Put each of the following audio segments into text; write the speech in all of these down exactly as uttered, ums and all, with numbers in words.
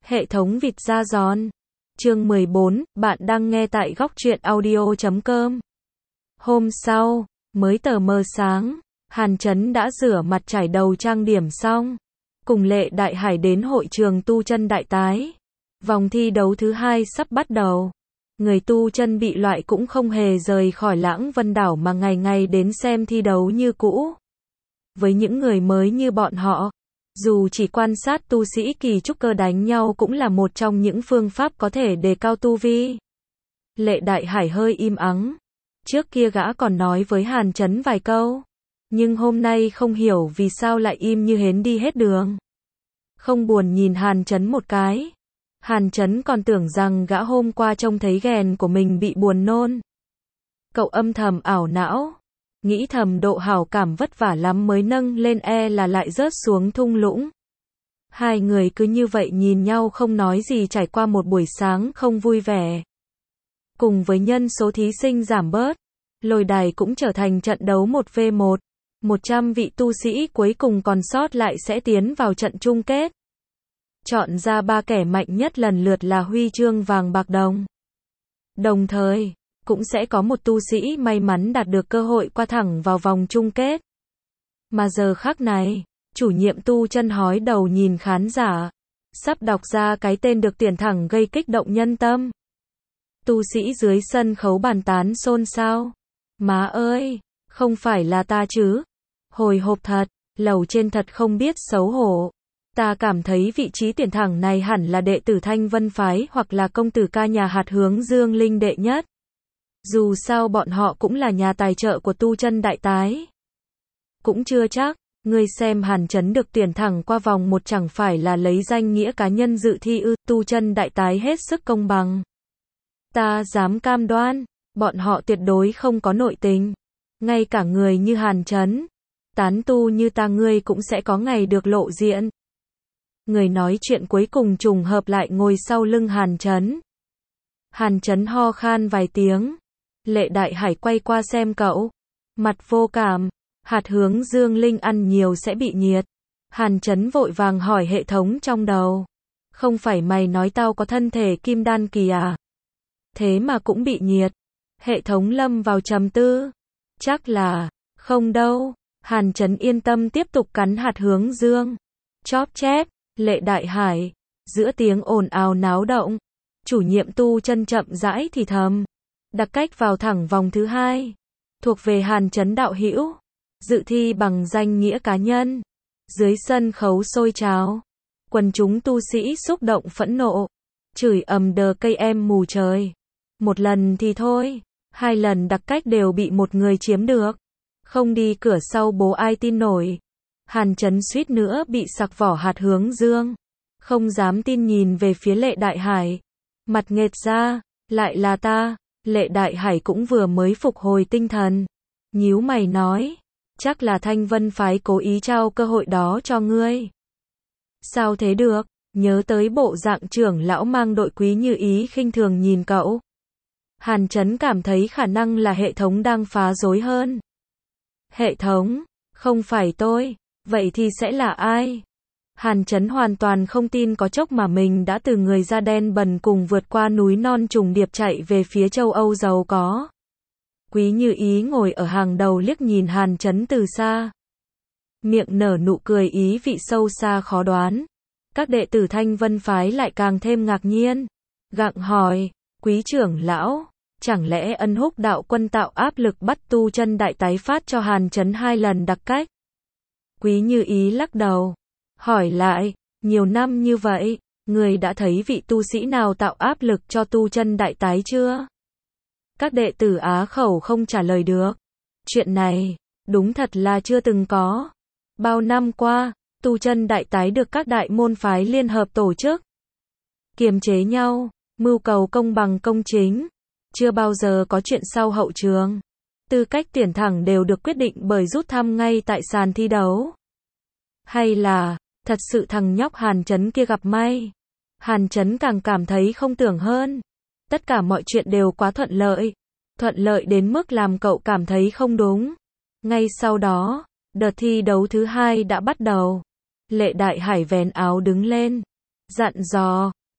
Hệ thống vịt da giòn. Chương mười bốn, bạn đang nghe tại góc truyện audio chấm com. Hôm sau, mới tờ mờ sáng, Hàn Chấn đã rửa mặt trải đầu trang điểm xong, cùng Lệ Đại Hải đến hội trường tu chân đại tái. Vòng thi đấu thứ hai sắp bắt đầu. Người tu chân bị loại cũng không hề rời khỏi Lãng Vân Đảo mà ngày ngày đến xem thi đấu như cũ. Với những người mới như bọn họ, dù chỉ quan sát tu sĩ kỳ trúc cơ đánh nhau cũng là một trong những phương pháp có thể đề cao tu vi. Lệ Đại Hải hơi im ắng. Trước kia gã còn nói với Hàn Chấn vài câu, nhưng hôm nay không hiểu vì sao lại im như hến đi hết đường. Không buồn nhìn Hàn Chấn một cái. Hàn Chấn còn tưởng rằng gã hôm qua trông thấy ghèn của mình bị buồn nôn. Cậu âm thầm ảo não, nghĩ thầm độ hảo cảm vất vả lắm mới nâng lên e là lại rớt xuống thung lũng. Hai người cứ như vậy nhìn nhau không nói gì trải qua một buổi sáng không vui vẻ. Cùng với nhân số thí sinh giảm bớt, lôi đài cũng trở thành trận đấu một vs một. một trăm vị tu sĩ cuối cùng còn sót lại sẽ tiến vào trận chung kết. Chọn ra ba kẻ mạnh nhất lần lượt là huy chương vàng bạc đồng. Đồng thời, cũng sẽ có một tu sĩ may mắn đạt được cơ hội qua thẳng vào vòng chung kết. Mà giờ khắc này, chủ nhiệm tu chân hói đầu nhìn khán giả, sắp đọc ra cái tên được tuyển thẳng gây kích động nhân tâm. Tu sĩ dưới sân khấu bàn tán xôn xao. Má ơi, không phải là ta chứ? Hồi hộp thật, lầu trên thật không biết xấu hổ. Ta cảm thấy vị trí tuyển thẳng này hẳn là đệ tử Thanh Vân Phái hoặc là công tử ca nhà hạt hướng Dương Linh đệ nhất. Dù sao bọn họ cũng là nhà tài trợ của tu chân đại tái. Cũng chưa chắc, ngươi xem Hàn Chấn được tuyển thẳng qua vòng một chẳng phải là lấy danh nghĩa cá nhân dự thi ư? Tu chân đại tái hết sức công bằng. Ta dám cam đoan, bọn họ tuyệt đối không có nội tình. Ngay cả người như Hàn Chấn, tán tu như ta ngươi cũng sẽ có ngày được lộ diện. Người nói chuyện cuối cùng trùng hợp lại ngồi sau lưng Hàn Chấn. Hàn Chấn ho khan vài tiếng. Lệ Đại Hải quay qua xem cậu. Mặt vô cảm. Hạt hướng Dương Linh ăn nhiều sẽ bị nhiệt. Hàn Chấn vội vàng hỏi hệ thống trong đầu. Không phải mày nói tao có thân thể kim đan kỳ à? Thế mà cũng bị nhiệt. Hệ thống lâm vào trầm tư. Chắc là, không đâu. Hàn Chấn yên tâm tiếp tục cắn hạt hướng dương. Chóp chép, Lệ Đại Hải. Giữa tiếng ồn ào náo động, chủ nhiệm tu chân chậm rãi thì thầm. Đặc cách vào thẳng vòng thứ hai. Thuộc về Hàn Chấn đạo hữu. Dự thi bằng danh nghĩa cá nhân. Dưới sân khấu sôi trào. Quần chúng tu sĩ xúc động phẫn nộ. Chửi ầm đờ cây em mù trời. Một lần thì thôi. Hai lần đặc cách đều bị một người chiếm được. Không đi cửa sau bố ai tin nổi. Hàn Chấn suýt nữa bị sặc vỏ hạt hướng dương. Không dám tin nhìn về phía Lệ Đại Hải. Mặt nghệt ra, lại là ta. Lệ Đại Hải cũng vừa mới phục hồi tinh thần. Nhíu mày nói. Chắc là Thanh Vân Phái cố ý trao cơ hội đó cho ngươi. Sao thế được? Nhớ tới bộ dạng trưởng lão mang đội Quý Như Ý khinh thường nhìn cậu. Hàn Chấn cảm thấy khả năng là hệ thống đang phá rối hơn. Hệ thống, không phải tôi, vậy thì sẽ là ai? Hàn Chấn hoàn toàn không tin có chốc mà mình đã từ người da đen bần cùng vượt qua núi non trùng điệp chạy về phía châu Âu giàu có. Quý Như Ý ngồi ở hàng đầu liếc nhìn Hàn Chấn từ xa. Miệng nở nụ cười ý vị sâu xa khó đoán. Các đệ tử Thanh Vân Phái lại càng thêm ngạc nhiên. Gặng hỏi, quý trưởng lão, chẳng lẽ Ân Húc đạo quân tạo áp lực bắt tu chân đại tái phát cho Hàn Chấn hai lần đặc cách? Quý Như Ý lắc đầu. Hỏi lại, nhiều năm như vậy, người đã thấy vị tu sĩ nào tạo áp lực cho tu chân đại tái chưa? Các đệ tử á khẩu không trả lời được. Chuyện này, đúng thật là chưa từng có. Bao năm qua, tu chân đại tái được các đại môn phái liên hợp tổ chức. Kiềm chế nhau, mưu cầu công bằng công chính. Chưa bao giờ có chuyện sau hậu trường. Tư cách tuyển thẳng đều được quyết định bởi rút thăm ngay tại sàn thi đấu. Hay là, thật sự thằng nhóc Hàn Chấn kia gặp may. Hàn Chấn càng cảm thấy không tưởng hơn. Tất cả mọi chuyện đều quá thuận lợi. Thuận lợi đến mức làm cậu cảm thấy không đúng. Ngay sau đó, đợt thi đấu thứ hai đã bắt đầu. Lệ Đại Hải vén áo đứng lên. Dặn dò,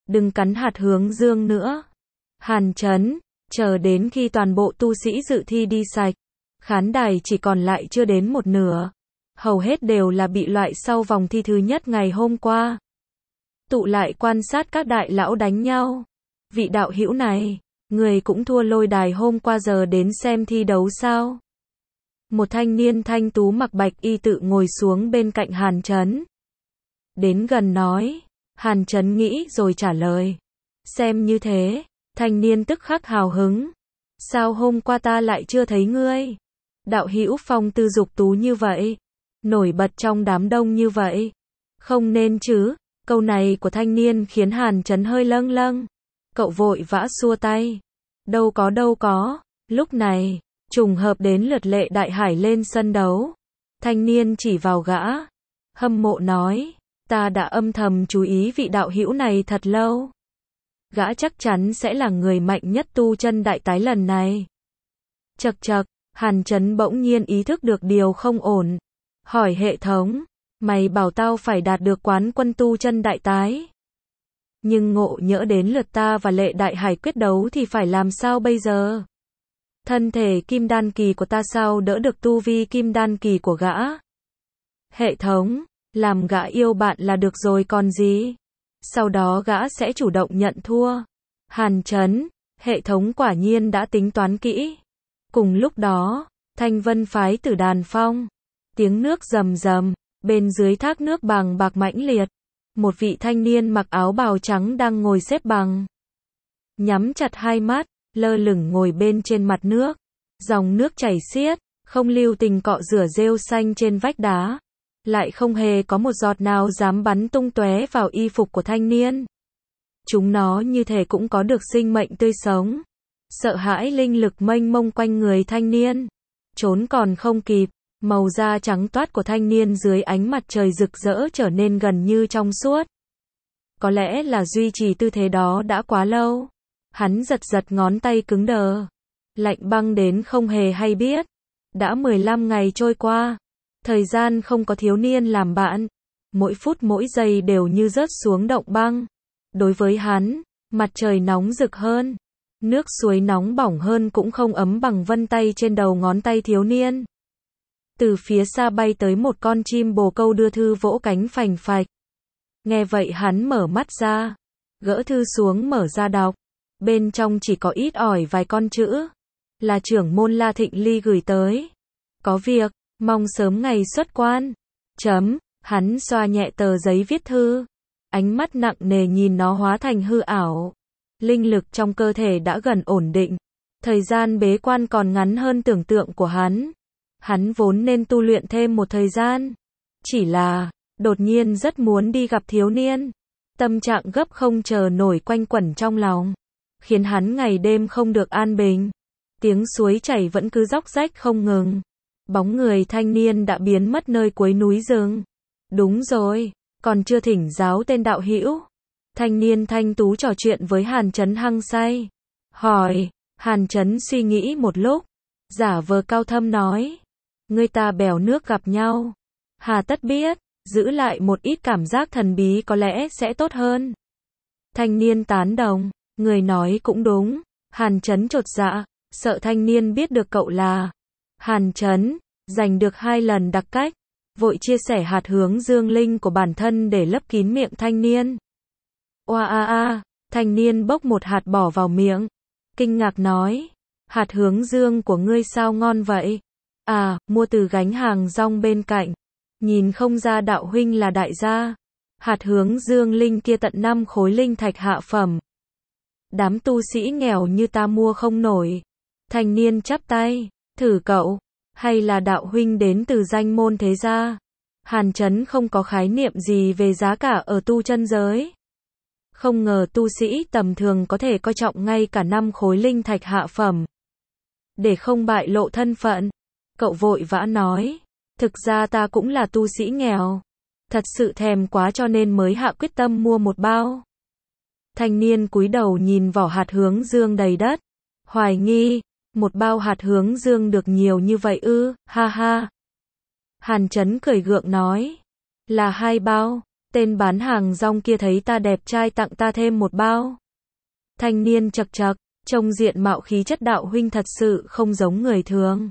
đừng cắn hạt hướng dương nữa. Hàn Chấn, chờ đến khi toàn bộ tu sĩ dự thi đi sạch, khán đài chỉ còn lại chưa đến một nửa. Hầu hết đều là bị loại sau vòng thi thứ nhất ngày hôm qua. Tụ lại quan sát các đại lão đánh nhau. Vị đạo hữu này, người cũng thua lôi đài hôm qua giờ đến xem thi đấu sao? Một thanh niên thanh tú mặc bạch y tự ngồi xuống bên cạnh Hàn Chấn. Đến gần nói, Hàn Chấn nghĩ rồi trả lời. Xem như thế, thanh niên tức khắc hào hứng. Sao hôm qua ta lại chưa thấy ngươi? Đạo hữu phong tư dục tú như vậy, nổi bật trong đám đông như vậy. Không nên chứ? Câu này của thanh niên khiến Hàn Chấn hơi lâng lâng. Cậu vội vã xua tay. Đâu có đâu có. Lúc này, trùng hợp đến lượt Lệ Đại Hải lên sân đấu. Thanh niên chỉ vào gã. Hâm mộ nói. Ta đã âm thầm chú ý vị đạo hữu này thật lâu. Gã chắc chắn sẽ là người mạnh nhất tu chân đại tái lần này. Chậc chậc, Hàn Chấn bỗng nhiên ý thức được điều không ổn. Hỏi hệ thống. Mày bảo tao phải đạt được quán quân tu chân đại tái. Nhưng ngộ nhỡ đến lượt ta và Lệ Đại Hải quyết đấu thì phải làm sao bây giờ? Thân thể kim đan kỳ của ta sao đỡ được tu vi kim đan kỳ của gã? Hệ thống, làm gã yêu bạn là được rồi còn gì? Sau đó gã sẽ chủ động nhận thua. Hàn Chấn, hệ thống quả nhiên đã tính toán kỹ. Cùng lúc đó, Thanh Vân phái Tử Đàn Phong. Tiếng nước rầm rầm, bên dưới thác nước bằng bạc mãnh liệt. Một vị thanh niên mặc áo bào trắng đang ngồi xếp bằng. Nhắm chặt hai mắt, lơ lửng ngồi bên trên mặt nước. Dòng nước chảy xiết, không lưu tình cọ rửa rêu xanh trên vách đá. Lại không hề có một giọt nào dám bắn tung tóe vào y phục của thanh niên. Chúng nó như thể cũng có được sinh mệnh tươi sống. Sợ hãi linh lực mênh mông quanh người thanh niên. Trốn còn không kịp, màu da trắng toát của thanh niên dưới ánh mặt trời rực rỡ trở nên gần như trong suốt. Có lẽ là duy trì tư thế đó đã quá lâu. Hắn giật giật ngón tay cứng đờ. Lạnh băng đến không hề hay biết. Đã mười lăm ngày trôi qua. Thời gian không có thiếu niên làm bạn. Mỗi phút mỗi giây đều như rớt xuống động băng. Đối với hắn, mặt trời nóng rực hơn. Nước suối nóng bỏng hơn cũng không ấm bằng vân tay trên đầu ngón tay thiếu niên. Từ phía xa bay tới một con chim bồ câu đưa thư vỗ cánh phành phạch. Nghe vậy hắn mở mắt ra. Gỡ thư xuống mở ra đọc. Bên trong chỉ có ít ỏi vài con chữ. Là trưởng môn La Thịnh Ly gửi tới. Có việc, mong sớm ngày xuất quan. Chấm, hắn xoa nhẹ tờ giấy viết thư. Ánh mắt nặng nề nhìn nó hóa thành hư ảo. Linh lực trong cơ thể đã gần ổn định. Thời gian bế quan còn ngắn hơn tưởng tượng của hắn. Hắn vốn nên tu luyện thêm một thời gian. Chỉ là, đột nhiên rất muốn đi gặp thiếu niên. Tâm trạng gấp không chờ nổi quanh quẩn trong lòng. Khiến hắn ngày đêm không được an bình. Tiếng suối chảy vẫn cứ róc rách không ngừng. Bóng người thanh niên đã biến mất nơi cuối núi rừng. Đúng rồi, còn chưa thỉnh giáo tên đạo hữu. Thanh niên thanh tú trò chuyện với Hàn Chấn hăng say. Hỏi, Hàn Chấn suy nghĩ một lúc. Giả vờ cao thâm nói. Người ta bèo nước gặp nhau. Hà tất biết, giữ lại một ít cảm giác thần bí có lẽ sẽ tốt hơn. Thanh niên tán đồng, người nói cũng đúng. Hàn Chấn chột dạ, sợ thanh niên biết được cậu là Hàn Chấn, giành được hai lần đặc cách. Vội chia sẻ hạt hướng dương linh của bản thân để lấp kín miệng thanh niên. Oa a a, thanh niên bốc một hạt bỏ vào miệng. Kinh ngạc nói, hạt hướng dương của ngươi sao ngon vậy? À, mua từ gánh hàng rong bên cạnh. Nhìn không ra đạo huynh là đại gia. Hạt hướng dương linh kia tận năm khối linh thạch hạ phẩm. Đám tu sĩ nghèo như ta mua không nổi. Thanh niên chắp tay, thử cậu, hay là đạo huynh đến từ danh môn thế gia? Hàn Chấn không có khái niệm gì về giá cả ở tu chân giới. Không ngờ tu sĩ tầm thường có thể coi trọng ngay cả năm khối linh thạch hạ phẩm. Để không bại lộ thân phận, cậu vội vã nói, thực ra ta cũng là tu sĩ nghèo. Thật sự thèm quá cho nên mới hạ quyết tâm mua một bao. Thanh niên cúi đầu nhìn vỏ hạt hướng dương đầy đất. Hoài nghi, một bao hạt hướng dương được nhiều như vậy ư, ha ha. Hàn Chấn cười gượng nói, là hai bao, Tên bán hàng rong kia thấy ta đẹp trai tặng ta thêm một bao. Thanh niên chậc chậc, trông diện mạo khí chất đạo huynh thật sự không giống người thường.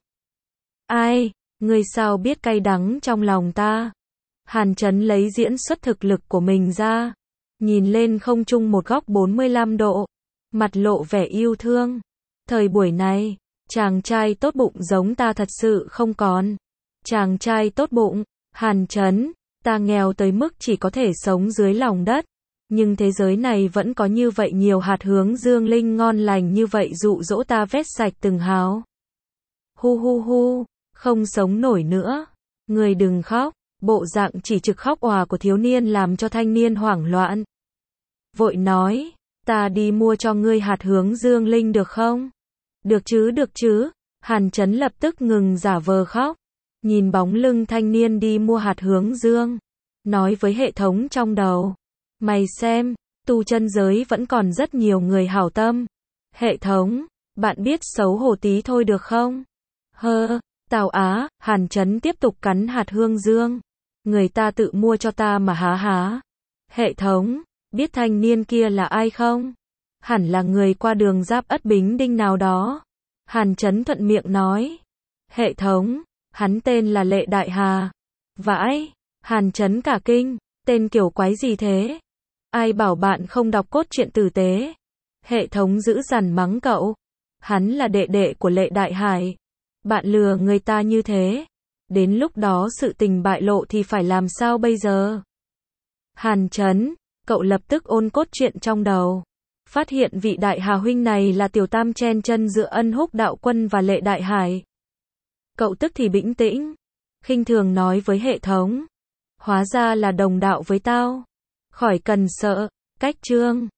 Ai, ngươi sao biết cay đắng trong lòng ta? Hàn Chấn lấy diễn xuất thực lực của mình ra, nhìn lên không trung một góc bốn mươi lăm độ, mặt lộ vẻ yêu thương. Thời buổi này, chàng trai tốt bụng giống ta thật sự không còn. Chàng trai tốt bụng, Hàn Chấn, ta nghèo tới mức chỉ có thể sống dưới lòng đất. Nhưng thế giới này vẫn có như vậy nhiều hạt hướng dương linh ngon lành như vậy dụ dỗ ta vét sạch từng hào. Hu hu hu, không sống nổi nữa. Người đừng khóc, bộ dạng chỉ trực khóc òa của thiếu niên làm cho thanh niên hoảng loạn. Vội nói, ta đi mua cho ngươi hạt hướng dương linh được không? Được chứ được chứ, Hàn Chấn lập tức ngừng giả vờ khóc. Nhìn bóng lưng thanh niên đi mua hạt hướng dương, nói với hệ thống trong đầu. Mày xem, tu chân giới vẫn còn rất nhiều người hảo tâm. Hệ thống, bạn biết xấu hổ tí thôi được không? Hơ, Tào Á, Hàn Chấn tiếp tục cắn hạt hương dương. Người ta tự mua cho ta mà há há. Hệ thống, biết thanh niên kia là ai không? Hẳn là người qua đường Giáp Ất Bính Đinh nào đó. Hàn Chấn thuận miệng nói. Hệ thống, hắn tên là Lệ Đại Hà. Vãi, Hàn Chấn cả kinh, tên kiểu quái gì thế? Ai bảo bạn không đọc cốt truyện tử tế? Hệ thống dữ dằn mắng cậu. Hắn là đệ đệ của Lệ Đại Hải. Bạn lừa người ta như thế. Đến lúc đó sự tình bại lộ thì phải làm sao bây giờ? Hàn Chấn, cậu lập tức ôn cốt truyện trong đầu. Phát hiện vị Đại Hà huynh này là tiểu tam chen chân giữa Ân Húc đạo quân và Lệ Đại Hải. Cậu tức thì bĩnh tĩnh, khinh thường nói với hệ thống. Hóa ra là đồng đạo với tao. Khỏi cần sợ, cách chương.